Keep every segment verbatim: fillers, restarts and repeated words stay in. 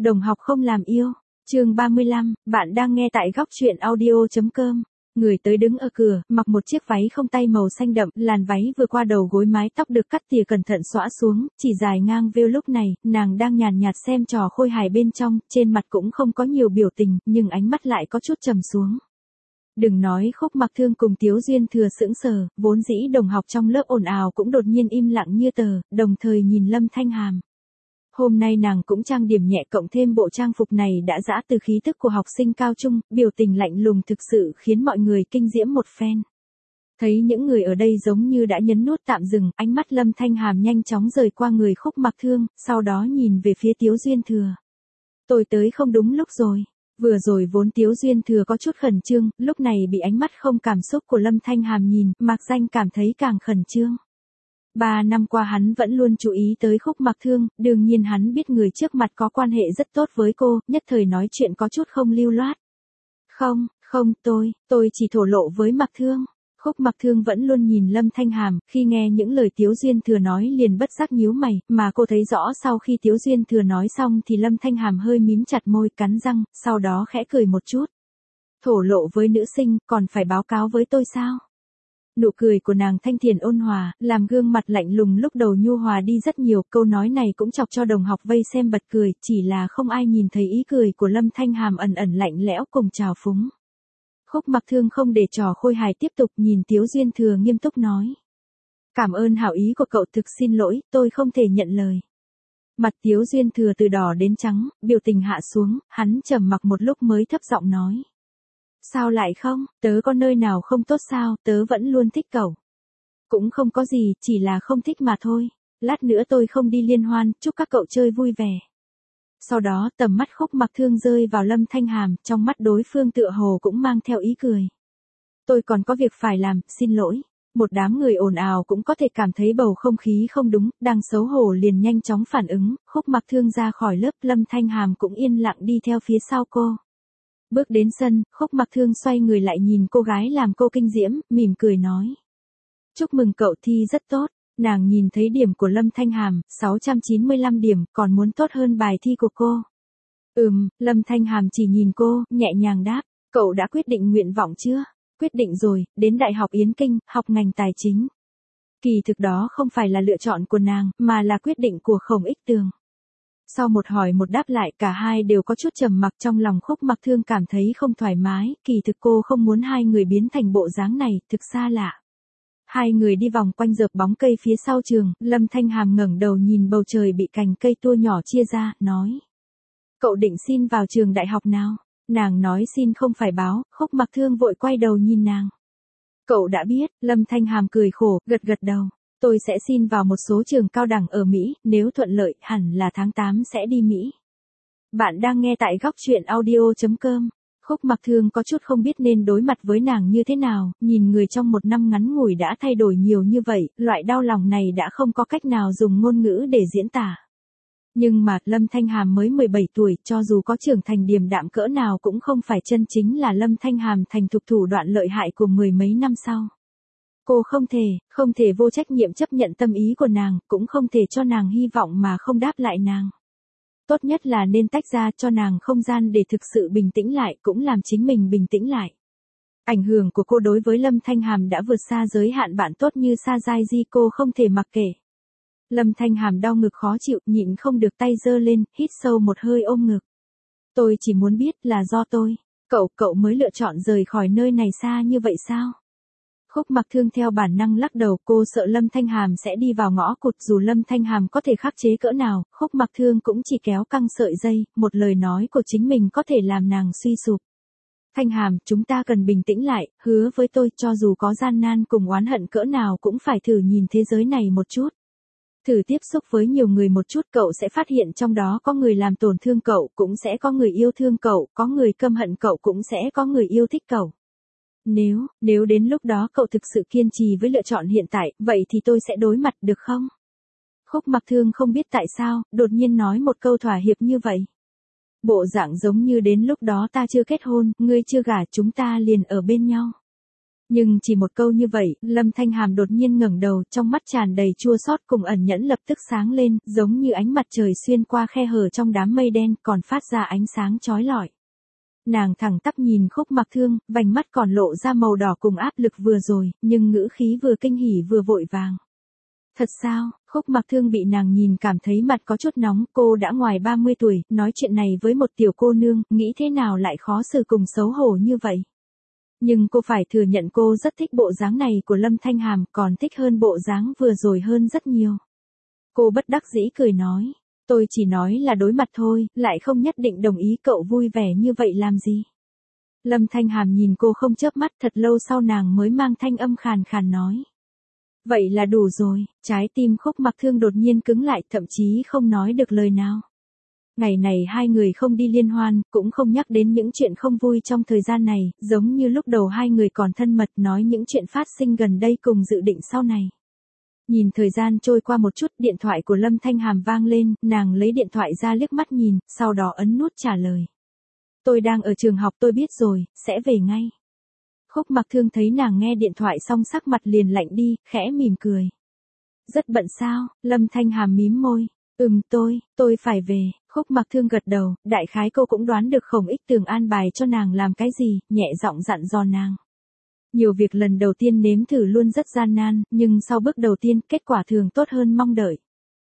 Đồng học không làm yêu. Chương ba mươi lăm, bạn đang nghe tại góc truyện audio chấm com. Người tới đứng ở cửa, mặc một chiếc váy không tay màu xanh đậm, làn váy vừa qua đầu gối, mái tóc được cắt tỉa cẩn thận xõa xuống, chỉ dài ngang vêu. Lúc này, nàng đang nhàn nhạt xem trò khôi hài bên trong, trên mặt cũng không có nhiều biểu tình, nhưng ánh mắt lại có chút trầm xuống. Đừng nói Khúc Mặc Thương cùng Tiếu Duyên Thừa sững sờ, vốn dĩ đồng học trong lớp ồn ào cũng đột nhiên im lặng như tờ, đồng thời nhìn Lâm Thanh Hàm. Hôm nay nàng cũng trang điểm nhẹ, cộng thêm bộ trang phục này đã giã từ khí tức của học sinh cao trung, biểu tình lạnh lùng thực sự khiến mọi người kinh diễm một phen. Thấy những người ở đây giống như đã nhấn nút tạm dừng, ánh mắt Lâm Thanh Hàm nhanh chóng rời qua người Khúc Mặc Thương, sau đó nhìn về phía Tiếu Duyên Thừa. Tôi tới không đúng lúc rồi. Vừa rồi vốn Tiếu Duyên Thừa có chút khẩn trương, lúc này bị ánh mắt không cảm xúc của Lâm Thanh Hàm nhìn, Mạc Danh cảm thấy càng khẩn trương. Ba năm qua hắn vẫn luôn chú ý tới Khúc Mặc Thương, đương nhiên hắn biết người trước mặt có quan hệ rất tốt với cô, nhất thời nói chuyện có chút không lưu loát. Không, không, tôi, tôi chỉ thổ lộ với Mặc Thương. Khúc Mặc Thương vẫn luôn nhìn Lâm Thanh Hàm, khi nghe những lời Tiếu Duyên Thừa nói liền bất giác nhíu mày, mà cô thấy rõ sau khi Tiếu Duyên Thừa nói xong thì Lâm Thanh Hàm hơi mím chặt môi, cắn răng, sau đó khẽ cười một chút. Thổ lộ với nữ sinh, còn phải báo cáo với tôi sao? Nụ cười của nàng thanh thiền ôn hòa, làm gương mặt lạnh lùng lúc đầu nhu hòa đi rất nhiều, câu nói này cũng chọc cho đồng học vây xem bật cười, chỉ là không ai nhìn thấy ý cười của Lâm Thanh Hàm ẩn ẩn lạnh lẽo cùng trào phúng. Khúc Mặc Thương không để trò khôi hài tiếp tục, nhìn Tiếu Duyên Thừa nghiêm túc nói. Cảm ơn hảo ý của cậu, thực xin lỗi, tôi không thể nhận lời. Mặt Tiếu Duyên Thừa từ đỏ đến trắng, biểu tình hạ xuống, hắn trầm mặc một lúc mới thấp giọng nói. Sao lại không, tớ có nơi nào không tốt sao, tớ vẫn luôn thích cậu. Cũng không có gì, chỉ là không thích mà thôi. Lát nữa tôi không đi liên hoan, chúc các cậu chơi vui vẻ. Sau đó tầm mắt Khúc Mặc Thương rơi vào Lâm Thanh Hàm, trong mắt đối phương tựa hồ cũng mang theo ý cười. Tôi còn có việc phải làm, xin lỗi. Một đám người ồn ào cũng có thể cảm thấy bầu không khí không đúng, đang xấu hổ liền nhanh chóng phản ứng, Khúc Mặc Thương ra khỏi lớp, Lâm Thanh Hàm cũng yên lặng đi theo phía sau cô. Bước đến sân, Khúc Mặc Thương xoay người lại nhìn cô gái làm cô kinh diễm, mỉm cười nói. Chúc mừng cậu thi rất tốt. Nàng nhìn thấy điểm của Lâm Thanh Hàm, sáu trăm chín mươi lăm điểm, còn muốn tốt hơn bài thi của cô. Ừm, Lâm Thanh Hàm chỉ nhìn cô, nhẹ nhàng đáp, cậu đã quyết định nguyện vọng chưa? Quyết định rồi, đến Đại học Yến Kinh, học ngành tài chính. Kỳ thực đó không phải là lựa chọn của nàng, mà là quyết định của Khổng Ích Tường. Sau một hỏi một đáp lại, cả hai đều có chút trầm mặc, trong lòng Khúc Mặc Thương cảm thấy không thoải mái, kỳ thực cô không muốn hai người biến thành bộ dáng này, thực xa lạ. Hai người đi vòng quanh rợp bóng cây phía sau trường, Lâm Thanh Hàm ngẩng đầu nhìn bầu trời bị cành cây tua nhỏ chia ra, nói. Cậu định xin vào trường đại học nào? Nàng nói xin không phải báo, Khúc Mặc Thương vội quay đầu nhìn nàng. Cậu đã biết, Lâm Thanh Hàm cười khổ, gật gật đầu. Tôi sẽ xin vào một số trường cao đẳng ở Mỹ, nếu thuận lợi, hẳn là tháng tám sẽ đi Mỹ. Bạn đang nghe tại góc truyện audio chấm com. Khúc Mặc Thương có chút không biết nên đối mặt với nàng như thế nào, nhìn người trong một năm ngắn ngủi đã thay đổi nhiều như vậy, loại đau lòng này đã không có cách nào dùng ngôn ngữ để diễn tả. Nhưng mà, Lâm Thanh Hàm mới mười bảy tuổi, cho dù có trưởng thành điềm đạm cỡ nào cũng không phải chân chính là Lâm Thanh Hàm thành thục thủ đoạn lợi hại của mười mấy năm sau. Cô không thể, không thể vô trách nhiệm chấp nhận tâm ý của nàng, cũng không thể cho nàng hy vọng mà không đáp lại nàng. Tốt nhất là nên tách ra, cho nàng không gian để thực sự bình tĩnh lại, cũng làm chính mình bình tĩnh lại. Ảnh hưởng của cô đối với Lâm Thanh Hàm đã vượt xa giới hạn bạn tốt như Sa Giai Di, cô không thể mặc kệ. Lâm Thanh Hàm đau ngực khó chịu, nhịn không được tay giơ lên, hít sâu một hơi ôm ngực. Tôi chỉ muốn biết là do tôi, cậu, cậu mới lựa chọn rời khỏi nơi này xa như vậy sao? Khúc Mặc Thương theo bản năng lắc đầu, cô sợ Lâm Thanh Hàm sẽ đi vào ngõ cụt, dù Lâm Thanh Hàm có thể khắc chế cỡ nào, Khúc Mặc Thương cũng chỉ kéo căng sợi dây, một lời nói của chính mình có thể làm nàng suy sụp. Thanh Hàm, chúng ta cần bình tĩnh lại, hứa với tôi, cho dù có gian nan cùng oán hận cỡ nào cũng phải thử nhìn thế giới này một chút. Thử tiếp xúc với nhiều người một chút, cậu sẽ phát hiện trong đó có người làm tổn thương cậu, cũng sẽ có người yêu thương cậu, có người căm hận cậu, cũng sẽ có người yêu thích cậu. Nếu, nếu đến lúc đó cậu thực sự kiên trì với lựa chọn hiện tại, vậy thì tôi sẽ đối mặt được không? Khúc Mặc Thương không biết tại sao, đột nhiên nói một câu thỏa hiệp như vậy. Bộ dạng giống như đến lúc đó ta chưa kết hôn, ngươi chưa gả, chúng ta liền ở bên nhau. Nhưng chỉ một câu như vậy, Lâm Thanh Hàm đột nhiên ngẩng đầu, trong mắt tràn đầy chua xót cùng ẩn nhẫn lập tức sáng lên, giống như ánh mặt trời xuyên qua khe hở trong đám mây đen, còn phát ra ánh sáng chói lọi. Nàng thẳng tắp nhìn Khúc Mặc Thương, vành mắt còn lộ ra màu đỏ cùng áp lực vừa rồi, nhưng ngữ khí vừa kinh hỉ vừa vội vàng. Thật sao? Khúc Mặc Thương bị nàng nhìn cảm thấy mặt có chút nóng, cô đã ngoài ba mươi tuổi, nói chuyện này với một tiểu cô nương, nghĩ thế nào lại khó xử cùng xấu hổ như vậy. Nhưng cô phải thừa nhận cô rất thích bộ dáng này của Lâm Thanh Hàm, còn thích hơn bộ dáng vừa rồi hơn rất nhiều. Cô bất đắc dĩ cười nói, tôi chỉ nói là đối mặt thôi, lại không nhất định đồng ý cậu vui vẻ như vậy làm gì. Lâm Thanh Hàm nhìn cô không chớp mắt, thật lâu sau nàng mới mang thanh âm khàn khàn nói. Vậy là đủ rồi, trái tim Khúc Mặc Thương đột nhiên cứng lại, thậm chí không nói được lời nào. Ngày này hai người không đi liên hoan, cũng không nhắc đến những chuyện không vui trong thời gian này, giống như lúc đầu hai người còn thân mật nói những chuyện phát sinh gần đây cùng dự định sau này. Nhìn thời gian trôi qua một chút, điện thoại của Lâm Thanh Hàm vang lên, nàng lấy điện thoại ra liếc mắt nhìn, sau đó ấn nút trả lời. Tôi đang ở trường học, tôi biết rồi, sẽ về ngay. Khúc Mặc Thương thấy nàng nghe điện thoại xong sắc mặt liền lạnh đi, khẽ mỉm cười. Rất bận sao? Lâm Thanh Hàm mím môi. Ừm tôi, tôi phải về. Khúc Mặc Thương gật đầu, đại khái cô cũng đoán được Khổng Ích Tường an bài cho nàng làm cái gì, nhẹ giọng dặn dò nàng. Nhiều việc lần đầu tiên nếm thử luôn rất gian nan, nhưng sau bước đầu tiên kết quả thường tốt hơn mong đợi.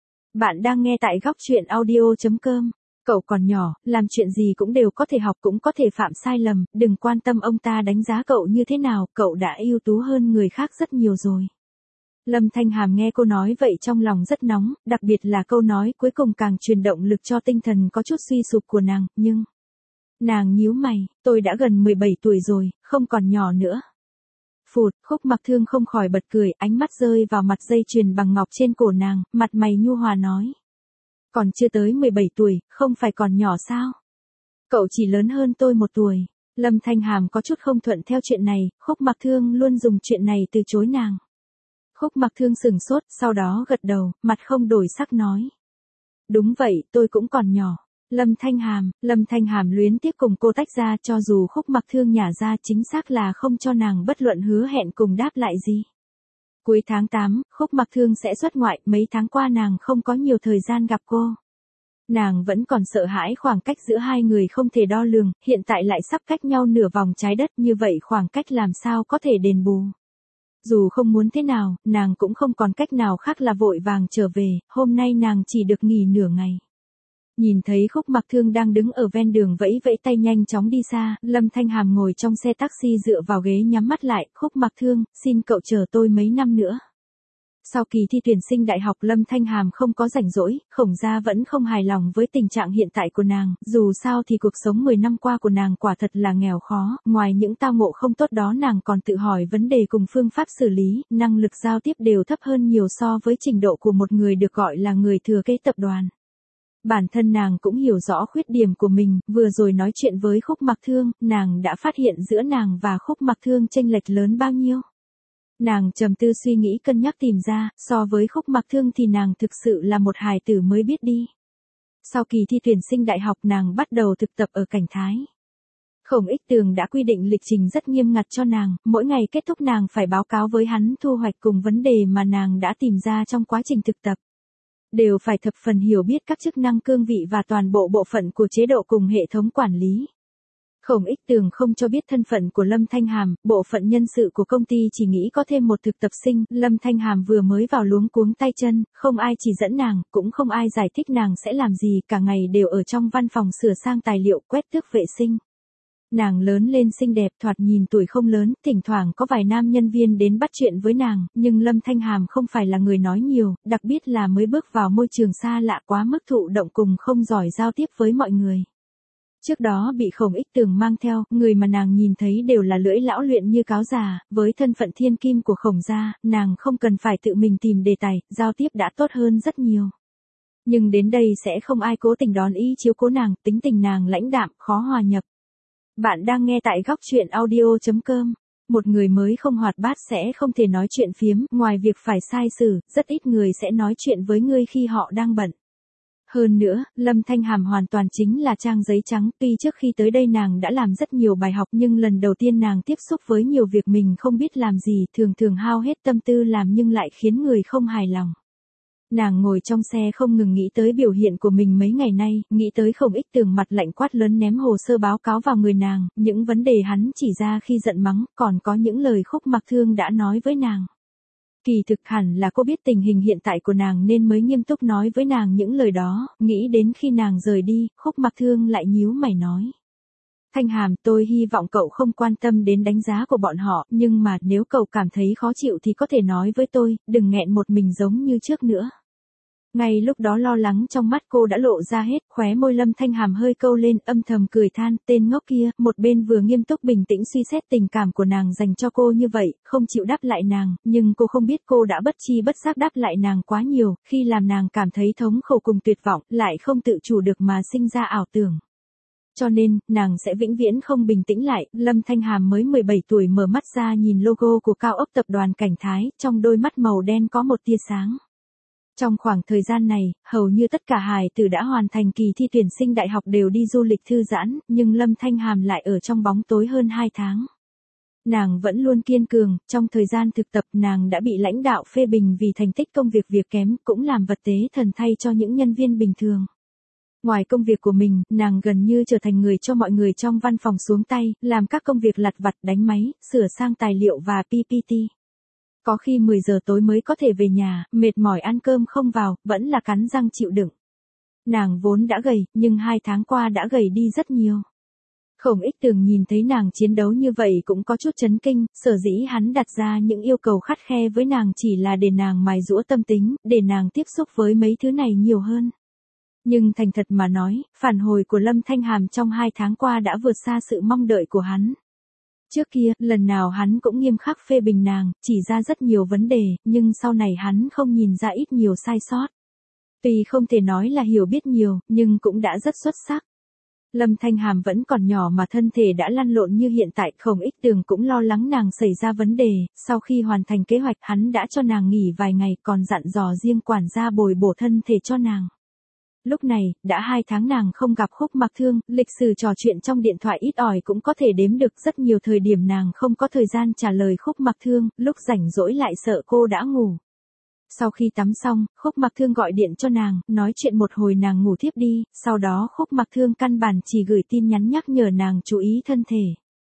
Bạn đang nghe tại góc truyện audio chấm com. Cậu còn nhỏ, làm chuyện gì cũng đều có thể học cũng có thể phạm sai lầm, đừng quan tâm ông ta đánh giá cậu như thế nào, cậu đã ưu tú hơn người khác rất nhiều rồi. Lâm Thanh Hàm nghe cô nói vậy trong lòng rất nóng, đặc biệt là câu nói cuối cùng càng truyền động lực cho tinh thần có chút suy sụp của nàng, nhưng... Nàng nhíu mày, tôi đã gần mười bảy tuổi rồi, không còn nhỏ nữa. Phụt, Khúc Mặc Thương không khỏi bật cười, ánh mắt rơi vào mặt dây chuyền bằng ngọc trên cổ nàng, mặt mày nhu hòa nói. Còn chưa tới mười bảy tuổi, không phải còn nhỏ sao? Cậu chỉ lớn hơn tôi một tuổi. Lâm Thanh Hàm có chút không thuận theo chuyện này, Khúc Mặc Thương luôn dùng chuyện này từ chối nàng. Khúc Mặc Thương sửng sốt, sau đó gật đầu, mặt không đổi sắc nói. Đúng vậy, tôi cũng còn nhỏ. Lâm Thanh Hàm, Lâm Thanh Hàm luyến tiếc cùng cô tách ra, cho dù Khúc Mặc Thương nhả ra chính xác là không cho nàng bất luận hứa hẹn cùng đáp lại gì. Cuối tháng tám, Khúc Mặc Thương sẽ xuất ngoại, mấy tháng qua nàng không có nhiều thời gian gặp cô. Nàng vẫn còn sợ hãi khoảng cách giữa hai người không thể đo lường, hiện tại lại sắp cách nhau nửa vòng trái đất, như vậy khoảng cách làm sao có thể đền bù. Dù không muốn thế nào, nàng cũng không còn cách nào khác là vội vàng trở về, hôm nay nàng chỉ được nghỉ nửa ngày. Nhìn thấy Khúc Mặc Thương đang đứng ở ven đường vẫy vẫy tay nhanh chóng đi xa, Lâm Thanh Hàm ngồi trong xe taxi dựa vào ghế nhắm mắt lại, Khúc Mặc Thương, xin cậu chờ tôi mấy năm nữa. Sau kỳ thi tuyển sinh đại học Lâm Thanh Hàm không có rảnh rỗi, Khổng gia vẫn không hài lòng với tình trạng hiện tại của nàng, dù sao thì cuộc sống mười năm qua của nàng quả thật là nghèo khó, ngoài những tao ngộ không tốt đó nàng còn tự hỏi vấn đề cùng phương pháp xử lý, năng lực giao tiếp đều thấp hơn nhiều so với trình độ của một người được gọi là người thừa kế tập đoàn. Bản thân nàng cũng hiểu rõ khuyết điểm của mình, vừa rồi nói chuyện với Khúc Mặc Thương, nàng đã phát hiện giữa nàng và Khúc Mặc Thương chênh lệch lớn bao nhiêu. Nàng trầm tư suy nghĩ cân nhắc tìm ra, so với Khúc Mặc Thương thì nàng thực sự là một hài tử mới biết đi. Sau kỳ thi tuyển sinh đại học nàng bắt đầu thực tập ở Cảnh Thái. Khổng Ích Tường đã quy định lịch trình rất nghiêm ngặt cho nàng, mỗi ngày kết thúc nàng phải báo cáo với hắn thu hoạch cùng vấn đề mà nàng đã tìm ra trong quá trình thực tập. Đều phải thập phần hiểu biết các chức năng cương vị và toàn bộ bộ phận của chế độ cùng hệ thống quản lý. Khổng Ích Tường không cho biết thân phận của Lâm Thanh Hàm, bộ phận nhân sự của công ty chỉ nghĩ có thêm một thực tập sinh, Lâm Thanh Hàm vừa mới vào luống cuống tay chân, không ai chỉ dẫn nàng, cũng không ai giải thích nàng sẽ làm gì, cả ngày đều ở trong văn phòng sửa sang tài liệu, quét tước vệ sinh. Nàng lớn lên xinh đẹp, thoạt nhìn tuổi không lớn, thỉnh thoảng có vài nam nhân viên đến bắt chuyện với nàng, nhưng Lâm Thanh Hàm không phải là người nói nhiều, đặc biệt là mới bước vào môi trường xa lạ quá mức thụ động cùng không giỏi giao tiếp với mọi người. Trước đó bị Khổng Ích Tường mang theo, người mà nàng nhìn thấy đều là lưỡi lão luyện như cáo già, với thân phận thiên kim của Khổng gia, nàng không cần phải tự mình tìm đề tài, giao tiếp đã tốt hơn rất nhiều. Nhưng đến đây sẽ không ai cố tình đón ý chiếu cố nàng, tính tình nàng lãnh đạm, khó hòa nhập. Bạn đang nghe tại góc truyện audio chấm com. Một người mới không hoạt bát sẽ không thể nói chuyện phiếm, ngoài việc phải sai xử, rất ít người sẽ nói chuyện với ngươi khi họ đang bận. Hơn nữa, Lâm Thanh Hàm hoàn toàn chính là trang giấy trắng, tuy trước khi tới đây nàng đã làm rất nhiều bài học nhưng lần đầu tiên nàng tiếp xúc với nhiều việc mình không biết làm gì, thường thường hao hết tâm tư làm nhưng lại khiến người không hài lòng. Nàng ngồi trong xe không ngừng nghĩ tới biểu hiện của mình mấy ngày nay, nghĩ tới không ít tường mặt lạnh quát lớn ném hồ sơ báo cáo vào người nàng, những vấn đề hắn chỉ ra khi giận mắng, còn có những lời Khúc Mặc Thương đã nói với nàng. Kỳ thực hẳn là cô biết tình hình hiện tại của nàng nên mới nghiêm túc nói với nàng những lời đó, nghĩ đến khi nàng rời đi, Khúc Mặc Thương lại nhíu mày nói. Thanh Hàm, tôi hy vọng cậu không quan tâm đến đánh giá của bọn họ, nhưng mà nếu cậu cảm thấy khó chịu thì có thể nói với tôi, đừng nghẹn một mình giống như trước nữa. Ngay lúc đó lo lắng trong mắt cô đã lộ ra hết, khóe môi Lâm Thanh Hàm hơi câu lên, âm thầm cười than, tên ngốc kia, một bên vừa nghiêm túc bình tĩnh suy xét tình cảm của nàng dành cho cô như vậy, không chịu đáp lại nàng, nhưng cô không biết cô đã bất chi bất giác đáp lại nàng quá nhiều, khi làm nàng cảm thấy thống khổ cùng tuyệt vọng, lại không tự chủ được mà sinh ra ảo tưởng. Cho nên, nàng sẽ vĩnh viễn không bình tĩnh lại, Lâm Thanh Hàm mới mười bảy tuổi mở mắt ra nhìn logo của cao ốc tập đoàn Cảnh Thái, trong đôi mắt màu đen có một tia sáng. Trong khoảng thời gian này, hầu như tất cả hài tử đã hoàn thành kỳ thi tuyển sinh đại học đều đi du lịch thư giãn, nhưng Lâm Thanh Hàm lại ở trong bóng tối hơn hai tháng. Nàng vẫn luôn kiên cường, trong thời gian thực tập nàng đã bị lãnh đạo phê bình vì thành tích công việc việc kém, cũng làm vật tế thần thay cho những nhân viên bình thường. Ngoài công việc của mình, nàng gần như trở thành người cho mọi người trong văn phòng xuống tay, làm các công việc lặt vặt đánh máy, sửa sang tài liệu và pê pê tê. Có khi mười giờ tối mới có thể về nhà, mệt mỏi ăn cơm không vào, vẫn là cắn răng chịu đựng. Nàng vốn đã gầy, nhưng hai tháng qua đã gầy đi rất nhiều. Không ít Tường nhìn thấy nàng chiến đấu như vậy cũng có chút chấn kinh, sở dĩ hắn đặt ra những yêu cầu khắt khe với nàng chỉ là để nàng mài giũa tâm tính, để nàng tiếp xúc với mấy thứ này nhiều hơn. Nhưng thành thật mà nói, phản hồi của Lâm Thanh Hàm trong hai tháng qua đã vượt xa sự mong đợi của hắn. Trước kia, lần nào hắn cũng nghiêm khắc phê bình nàng, chỉ ra rất nhiều vấn đề, nhưng sau này hắn không nhìn ra ít nhiều sai sót. Tuy không thể nói là hiểu biết nhiều, nhưng cũng đã rất xuất sắc. Lâm Thanh Hàm vẫn còn nhỏ mà thân thể đã lăn lộn như hiện tại, không ít Tường cũng lo lắng nàng xảy ra vấn đề, sau khi hoàn thành kế hoạch hắn đã cho nàng nghỉ vài ngày còn dặn dò riêng quản gia bồi bổ thân thể cho nàng. Lúc này, đã hai tháng nàng không gặp Khúc Mặc Thương, lịch sử trò chuyện trong điện thoại ít ỏi cũng có thể đếm được rất nhiều thời điểm nàng không có thời gian trả lời Khúc Mặc Thương, lúc rảnh rỗi lại sợ cô đã ngủ. Sau khi tắm xong, Khúc Mặc Thương gọi điện cho nàng, nói chuyện một hồi nàng ngủ thiếp đi, sau đó Khúc Mặc Thương căn bản chỉ gửi tin nhắn nhắc nhở nàng chú ý thân thể.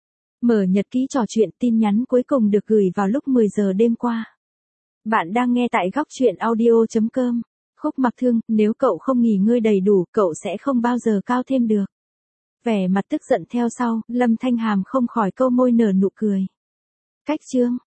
Mở nhật ký trò chuyện, tin nhắn cuối cùng được gửi vào lúc mười giờ đêm qua. Bạn đang nghe tại góc truyện audio chấm com. Khúc Mặc Thương, nếu cậu không nghỉ ngơi đầy đủ, cậu sẽ không bao giờ cao thêm được. Vẻ mặt tức giận theo sau, Lâm Thanh Hàm không khỏi câu môi nở nụ cười. Cách chương